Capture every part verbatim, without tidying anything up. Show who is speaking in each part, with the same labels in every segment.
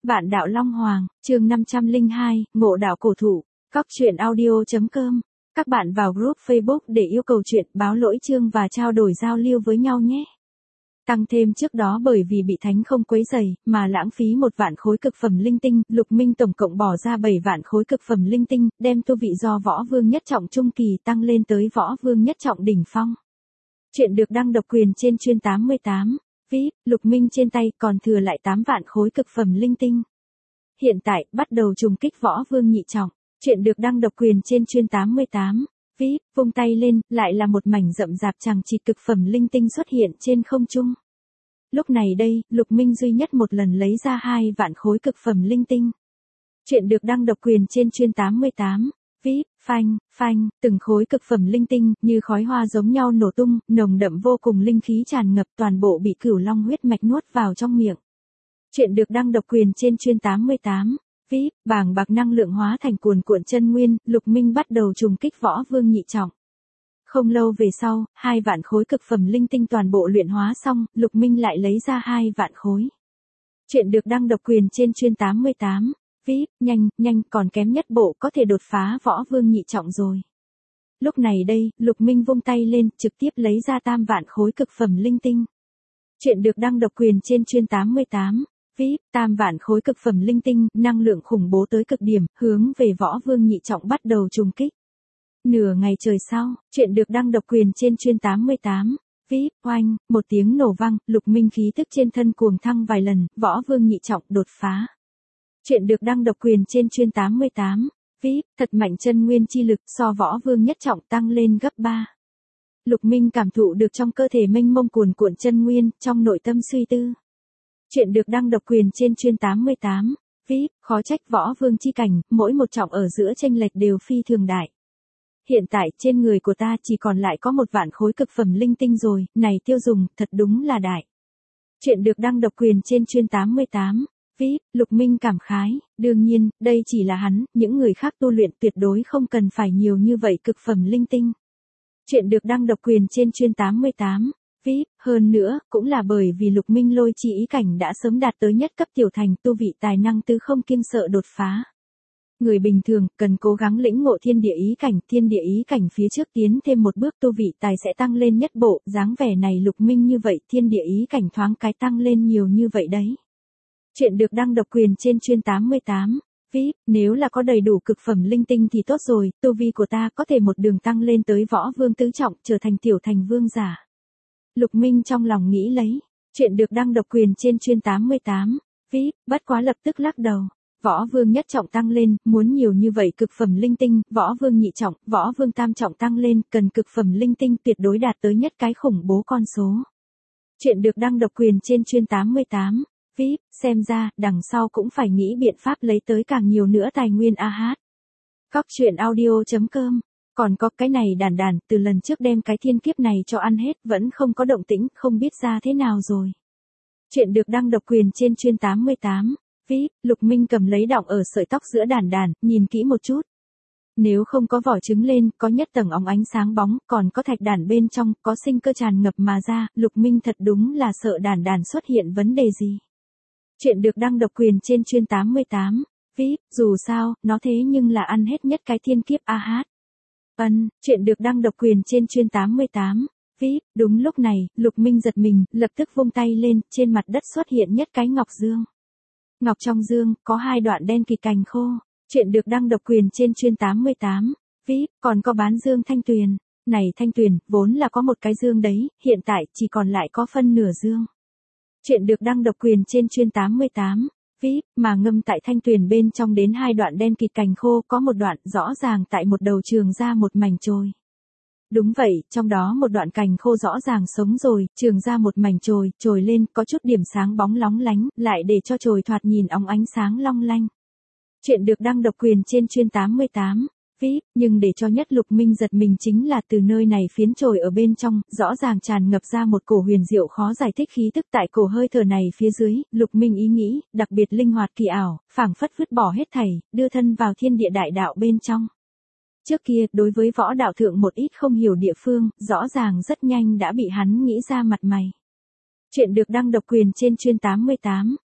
Speaker 1: Vạn đạo Long Hoàng, chương năm trăm lẻ hai, Ngộ đạo cổ thụ, Cóc truyện audio chấm com. Các bạn vào group Facebook để yêu cầu chuyện, báo lỗi chương và trao đổi giao lưu với nhau nhé. Tăng thêm trước đó bởi vì bị thánh không quấy rầy, mà lãng phí một vạn khối cực phẩm linh tinh, Lục Minh tổng cộng bỏ ra bảy vạn khối cực phẩm linh tinh, đem tu vị do võ vương nhất trọng trung kỳ tăng lên tới võ vương nhất trọng đỉnh phong. Chuyện được đăng độc quyền trên chuyên tám mươi tám. vê i pê, Lục Minh trên tay còn thừa lại tám vạn khối cực phẩm linh tinh. Hiện tại, bắt đầu trùng kích võ vương nhị trọng. Chuyện được đăng độc quyền trên chuyên tám mươi tám. vê i pê, vung tay lên, lại là một mảnh rậm rạp chằng chịt cực phẩm linh tinh xuất hiện trên không trung. Lúc này đây, Lục Minh duy nhất một lần lấy ra hai vạn khối cực phẩm linh tinh. Chuyện được đăng độc quyền trên chuyên tám mươi tám. vê i pê, phanh, phanh, từng khối cực phẩm linh tinh, như khói hoa giống nhau nổ tung, nồng đậm vô cùng linh khí tràn ngập toàn bộ bị cửu long huyết mạch nuốt vào trong miệng. Chuyện được đăng độc quyền trên chuyên tám mươi tám. vê i pê, bàng bạc năng lượng hóa thành cuồn cuộn chân nguyên, Lục Minh bắt đầu trùng kích võ vương nhị trọng. Không lâu về sau, hai vạn khối cực phẩm linh tinh toàn bộ luyện hóa xong, Lục Minh lại lấy ra hai vạn khối. Chuyện được đăng độc quyền trên chuyên tám mươi tám. vê i pê, nhanh, nhanh, còn kém nhất bộ có thể đột phá võ vương nhị trọng rồi. Lúc này đây, Lục Minh vung tay lên, trực tiếp lấy ra tam vạn khối cực phẩm linh tinh. Chuyện được đăng độc quyền trên chuyên tám mươi tám. vê i pê, tam vạn khối cực phẩm linh tinh, năng lượng khủng bố tới cực điểm, hướng về võ vương nhị trọng bắt đầu trùng kích. Nửa ngày trời sau, chuyện được đăng độc quyền trên chuyên tám mươi tám. vê i pê, oanh, một tiếng nổ vang, Lục Minh khí tức trên thân cuồng thăng vài lần, võ vương nhị trọng đột phá. Chuyện được đăng độc quyền trên chuyên tám mươi tám. vê i pê, thật mạnh chân nguyên chi lực so võ vương nhất trọng tăng lên gấp ba. Lục Minh cảm thụ được trong cơ thể mênh mông cuồn cuộn chân nguyên, trong nội tâm suy tư. Chuyện được đăng độc quyền trên chuyên tám mươi tám. vê i pê, khó trách võ vương chi cảnh, mỗi một trọng ở giữa chênh lệch đều phi thường đại. Hiện tại trên người của ta chỉ còn lại có một vạn khối cực phẩm linh tinh rồi, này tiêu dùng, thật đúng là đại. Chuyện được đăng độc quyền trên chuyên tám mươi tám. vê i pê, Lục Minh cảm khái, đương nhiên, đây chỉ là hắn, những người khác tu luyện tuyệt đối không cần phải nhiều như vậy cực phẩm linh tinh. Chuyện được đăng độc quyền trên chuyên tám mươi tám. vê i pê, hơn nữa, cũng là bởi vì Lục Minh lôi chi ý cảnh đã sớm đạt tới nhất cấp tiểu thành tu vị tài năng tứ không kiêng sợ đột phá. Người bình thường, cần cố gắng lĩnh ngộ thiên địa ý cảnh, thiên địa ý cảnh phía trước tiến thêm một bước tu vị tài sẽ tăng lên nhất bộ, dáng vẻ này Lục Minh như vậy, thiên địa ý cảnh thoáng cái tăng lên nhiều như vậy đấy. Chuyện được đăng độc quyền trên chuyên tám mươi tám. vê i pê, nếu là có đầy đủ cực phẩm linh tinh thì tốt rồi, tu vi của ta có thể một đường tăng lên tới võ vương tứ trọng, trở thành tiểu thành vương giả. Lục Minh trong lòng nghĩ lấy. Chuyện được đăng độc quyền trên chuyên tám mươi tám. vê i pê, bất quá lập tức lắc đầu. Võ vương nhất trọng tăng lên, muốn nhiều như vậy cực phẩm linh tinh, võ vương nhị trọng, võ vương tam trọng tăng lên, cần cực phẩm linh tinh tuyệt đối đạt tới nhất cái khủng bố con số. Chuyện được đăng độc quyền trên chuyên tám mươi tám. vê i pê, xem ra, đằng sau cũng phải nghĩ biện pháp lấy tới càng nhiều nữa tài nguyên a hát. Cóc truyện audio chấm com. Còn có cái này đàn đàn, từ lần trước đem cái thiên kiếp này cho ăn hết, vẫn không có động tĩnh, không biết ra thế nào rồi. Chuyện được đăng độc quyền trên chuyên tám mươi tám. vê i pê, Lục Minh cầm lấy đọng ở sợi tóc giữa đàn đàn, nhìn kỹ một chút. Nếu không có vỏ trứng lên, có nhất tầng óng ánh sáng bóng, còn có thạch đàn bên trong, có sinh cơ tràn ngập mà ra, Lục Minh thật đúng là sợ đàn đàn xuất hiện vấn đề gì. Chuyện được đăng độc quyền trên chuyên tám mươi tám. vê i pê, dù sao, nó thế nhưng là ăn hết nhất cái thiên kiếp a hát. Ân, chuyện được đăng độc quyền trên chuyên tám mươi tám. vê i pê, đúng lúc này, Lục Minh giật mình, lập tức vung tay lên, trên mặt đất xuất hiện nhất cái ngọc dương. Ngọc trong dương, có hai đoạn đen kịt cành khô. Chuyện được đăng độc quyền trên chuyên tám mươi tám. vê i pê, còn có bán dương thanh tuyền. Này thanh tuyền, vốn là có một cái dương đấy, hiện tại chỉ còn lại có phân nửa dương. Chuyện được đăng độc quyền trên chuyên tám mươi tám. vê i pê, mà ngâm tại thanh tuyền bên trong đến hai đoạn đen kịt cành khô, có một đoạn rõ ràng tại một đầu trường ra một mảnh chồi. Đúng vậy, trong đó một đoạn cành khô rõ ràng sống rồi, trường ra một mảnh chồi, chồi lên, có chút điểm sáng bóng lóng lánh, lại để cho chồi thoạt nhìn óng ánh sáng long lanh. Chuyện được đăng độc quyền trên chuyên tám mươi tám. vê i pê, nhưng để cho nhất Lục Minh giật mình chính là từ nơi này phiến chồi ở bên trong, rõ ràng tràn ngập ra một cổ huyền diệu khó giải thích khí tức tại cổ hơi thở này phía dưới, Lục Minh ý nghĩ, đặc biệt linh hoạt kỳ ảo, phảng phất vứt bỏ hết thảy, đưa thân vào thiên địa đại đạo bên trong. Trước kia, đối với võ đạo thượng một ít không hiểu địa phương, rõ ràng rất nhanh đã bị hắn nghĩ ra mặt mày. Chuyện được đăng độc quyền trên chuyên tám mươi tám.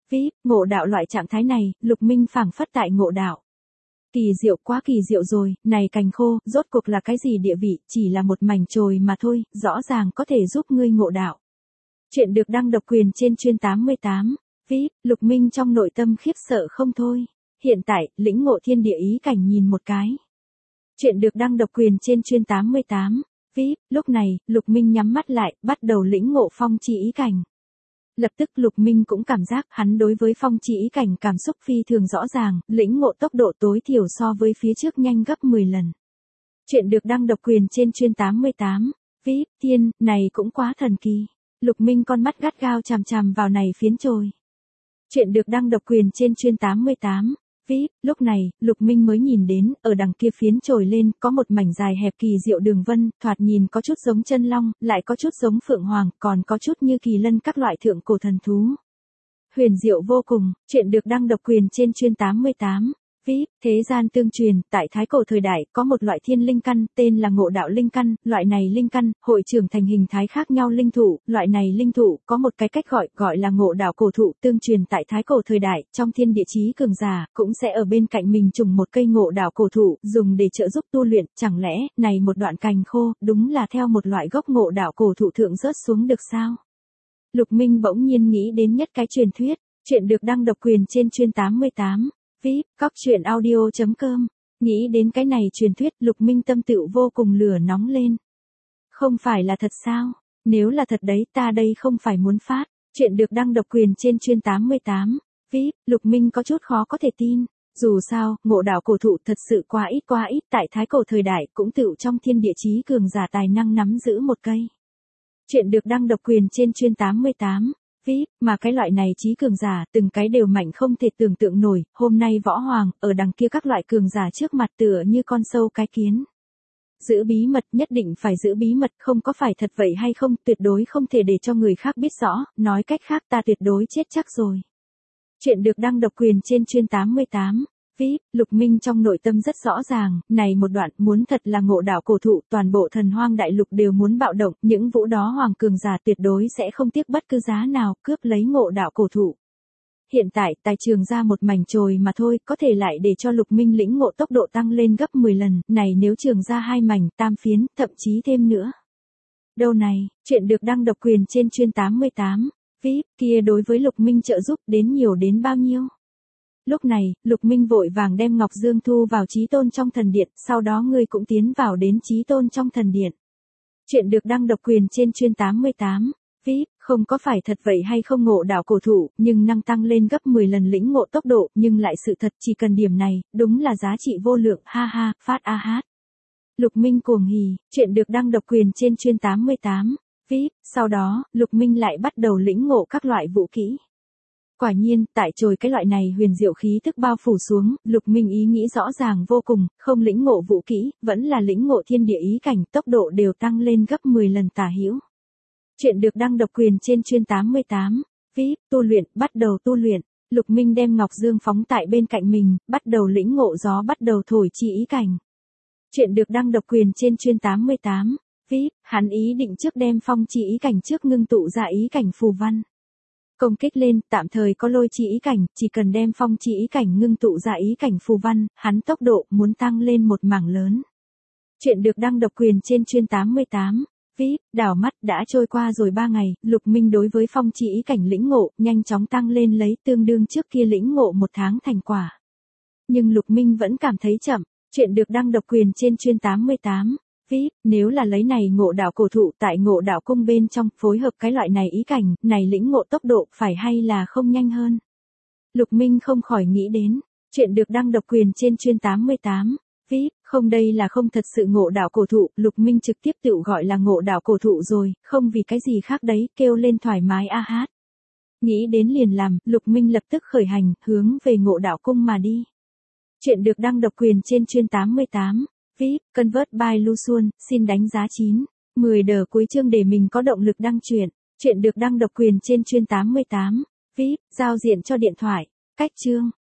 Speaker 1: vê i pê, ngộ đạo loại trạng thái này, Lục Minh phảng phất tại ngộ đạo. Kỳ diệu, quá kỳ diệu rồi, này cành khô, rốt cuộc là cái gì địa vị, chỉ là một mảnh chồi mà thôi, rõ ràng có thể giúp ngươi ngộ đạo. Chuyện được đăng độc quyền trên chuyên tám mươi tám, vê i pê, Lục Minh trong nội tâm khiếp sợ không thôi. Hiện tại, lĩnh ngộ thiên địa ý cảnh nhìn một cái. Chuyện được đăng độc quyền trên chuyên tám mươi tám, vê i pê, lúc này, Lục Minh nhắm mắt lại, bắt đầu lĩnh ngộ phong chi ý cảnh. Lập tức Lục Minh cũng cảm giác hắn đối với phong chi ý cảnh cảm xúc phi thường rõ ràng, lĩnh ngộ tốc độ tối thiểu so với phía trước nhanh gấp mười lần. Chuyện được đăng độc quyền trên chuyên tám mươi tám, vê i pê, tiên, này cũng quá thần kỳ. Lục Minh con mắt gắt gao chằm chằm vào này phiến chồi. Chuyện được đăng độc quyền trên chuyên tám mươi tám, vê i pê, lúc này, Lục Minh mới nhìn đến, ở đằng kia phiến chồi lên, có một mảnh dài hẹp kỳ diệu đường vân, thoạt nhìn có chút giống chân long, lại có chút giống phượng hoàng, còn có chút như kỳ lân các loại thượng cổ thần thú. Huyền diệu vô cùng, chuyện được đăng độc quyền trên chuyên tám mươi tám, vê i pê, thế gian tương truyền, tại thái cổ thời đại, có một loại thiên linh căn, tên là ngộ đạo linh căn, loại này linh căn, hội trưởng thành hình thái khác nhau linh thụ, loại này linh thụ, có một cái cách gọi, gọi là ngộ đạo cổ thụ, tương truyền tại thái cổ thời đại, trong thiên địa chí cường giả, cũng sẽ ở bên cạnh mình trùng một cây ngộ đạo cổ thụ, dùng để trợ giúp tu luyện, chẳng lẽ, này một đoạn cành khô, đúng là theo một loại gốc ngộ đạo cổ thụ thượng rớt xuống được sao? Lục Minh bỗng nhiên nghĩ đến nhất cái truyền thuyết, chuyện được đăng độc quyền trên chuyên tám mươi tám. vê i pê, cóc truyện audio chấm com, nghĩ đến cái này truyền thuyết, Lục Minh tâm tựu vô cùng lửa nóng lên. Không phải là thật sao? Nếu là thật đấy, ta đây không phải muốn phát. Chuyện được đăng độc quyền trên chuyên tám mươi tám, vê i pê, Lục Minh có chút khó có thể tin. Dù sao, ngộ đạo cổ thụ thật sự quá ít quá ít, tại thái cổ thời đại cũng tựu trong thiên địa chí cường giả tài năng nắm giữ một cây. Chuyện được đăng độc quyền trên chuyên tám mươi tám, vê i pê, mà cái loại này chí cường giả, từng cái đều mạnh không thể tưởng tượng nổi, hôm nay võ hoàng, ở đằng kia các loại cường giả trước mặt tựa như con sâu cái kiến. Giữ bí mật, nhất định phải giữ bí mật, không có phải thật vậy hay không, tuyệt đối không thể để cho người khác biết rõ, nói cách khác ta tuyệt đối chết chắc rồi. Chuyện được đăng độc quyền trên chuyên tám mươi tám, vê i pê, Lục Minh trong nội tâm rất rõ ràng, này một đoạn, muốn thật là ngộ đạo cổ thụ, toàn bộ thần hoang đại lục đều muốn bạo động, những vũ đó hoàng cường giả tuyệt đối sẽ không tiếc bất cứ giá nào, cướp lấy ngộ đạo cổ thụ. Hiện tại, tài trường ra một mảnh chồi mà thôi, có thể lại để cho Lục Minh lĩnh ngộ tốc độ tăng lên gấp mười lần, này nếu trường ra hai mảnh, tam phiến, thậm chí thêm nữa. Đâu này, chuyện được đăng độc quyền trên chuyên tám mươi tám, vê i pê, kia đối với Lục Minh trợ giúp đến nhiều đến bao nhiêu? Lúc này, Lục Minh vội vàng đem Ngọc Dương thu vào Chí Tôn trong thần điện, sau đó ngươi cũng tiến vào đến Chí Tôn trong thần điện. Chuyện được đăng độc quyền trên chuyên tám mươi tám, vê i pê, không có phải thật vậy hay không ngộ đạo cổ thụ, nhưng năng tăng lên gấp mười lần lĩnh ngộ tốc độ, nhưng lại sự thật chỉ cần điểm này, đúng là giá trị vô lượng, ha ha, phát a hát. Lục Minh cuồng hỉ, chuyện được đăng độc quyền trên chuyên tám mươi tám, vê i pê, sau đó, Lục Minh lại bắt đầu lĩnh ngộ các loại vũ kỹ. Quả nhiên, tại chồi cái loại này huyền diệu khí thức bao phủ xuống, Lục Minh ý nghĩ rõ ràng vô cùng, không lĩnh ngộ vũ kỹ, vẫn là lĩnh ngộ thiên địa ý cảnh, tốc độ đều tăng lên gấp mười lần tả hữu. Chuyện được đăng độc quyền trên chuyên tám mươi tám, vê i pê, tu luyện, bắt đầu tu luyện. Lục Minh đem Ngọc Dương phóng tại bên cạnh mình, bắt đầu lĩnh ngộ gió bắt đầu thổi chi ý cảnh. Chuyện được đăng độc quyền trên chuyên tám mươi tám, vê i pê, hắn ý định trước đem phong chi ý cảnh trước ngưng tụ ra ý cảnh phù văn. Công kích lên, tạm thời có lôi chi ý cảnh, chỉ cần đem phong chi ý cảnh ngưng tụ ra ý cảnh phù văn, hắn tốc độ muốn tăng lên một mảng lớn. Chuyện được đăng độc quyền trên chuyên tám mươi tám, vê i pê, đảo mắt đã trôi qua rồi ba ngày, Lục Minh đối với phong chi ý cảnh lĩnh ngộ, nhanh chóng tăng lên lấy tương đương trước kia lĩnh ngộ một tháng thành quả. Nhưng Lục Minh vẫn cảm thấy chậm, chuyện được đăng độc quyền trên chuyên tám mươi tám, vê i pê, nếu là lấy này ngộ đạo cổ thụ tại ngộ đạo cung bên trong, phối hợp cái loại này ý cảnh, này lĩnh ngộ tốc độ phải hay là không nhanh hơn. Lục Minh không khỏi nghĩ đến, chuyện được đăng độc quyền trên chuyên tám mươi tám, vê i pê, không đây là không thật sự ngộ đạo cổ thụ, Lục Minh trực tiếp tự gọi là ngộ đạo cổ thụ rồi, không vì cái gì khác đấy, kêu lên thoải mái a hát. Nghĩ đến liền làm, Lục Minh lập tức khởi hành, hướng về ngộ đạo cung mà đi. Chuyện được đăng độc quyền trên chuyên tám mươi tám, vê i pê, Convert by Luxuan, xin đánh giá chín, mười đờ cuối chương để mình có động lực đăng truyện. Chuyện được đăng độc quyền trên chuyên tám mươi tám, vê i pê, giao diện cho điện thoại, cách chương.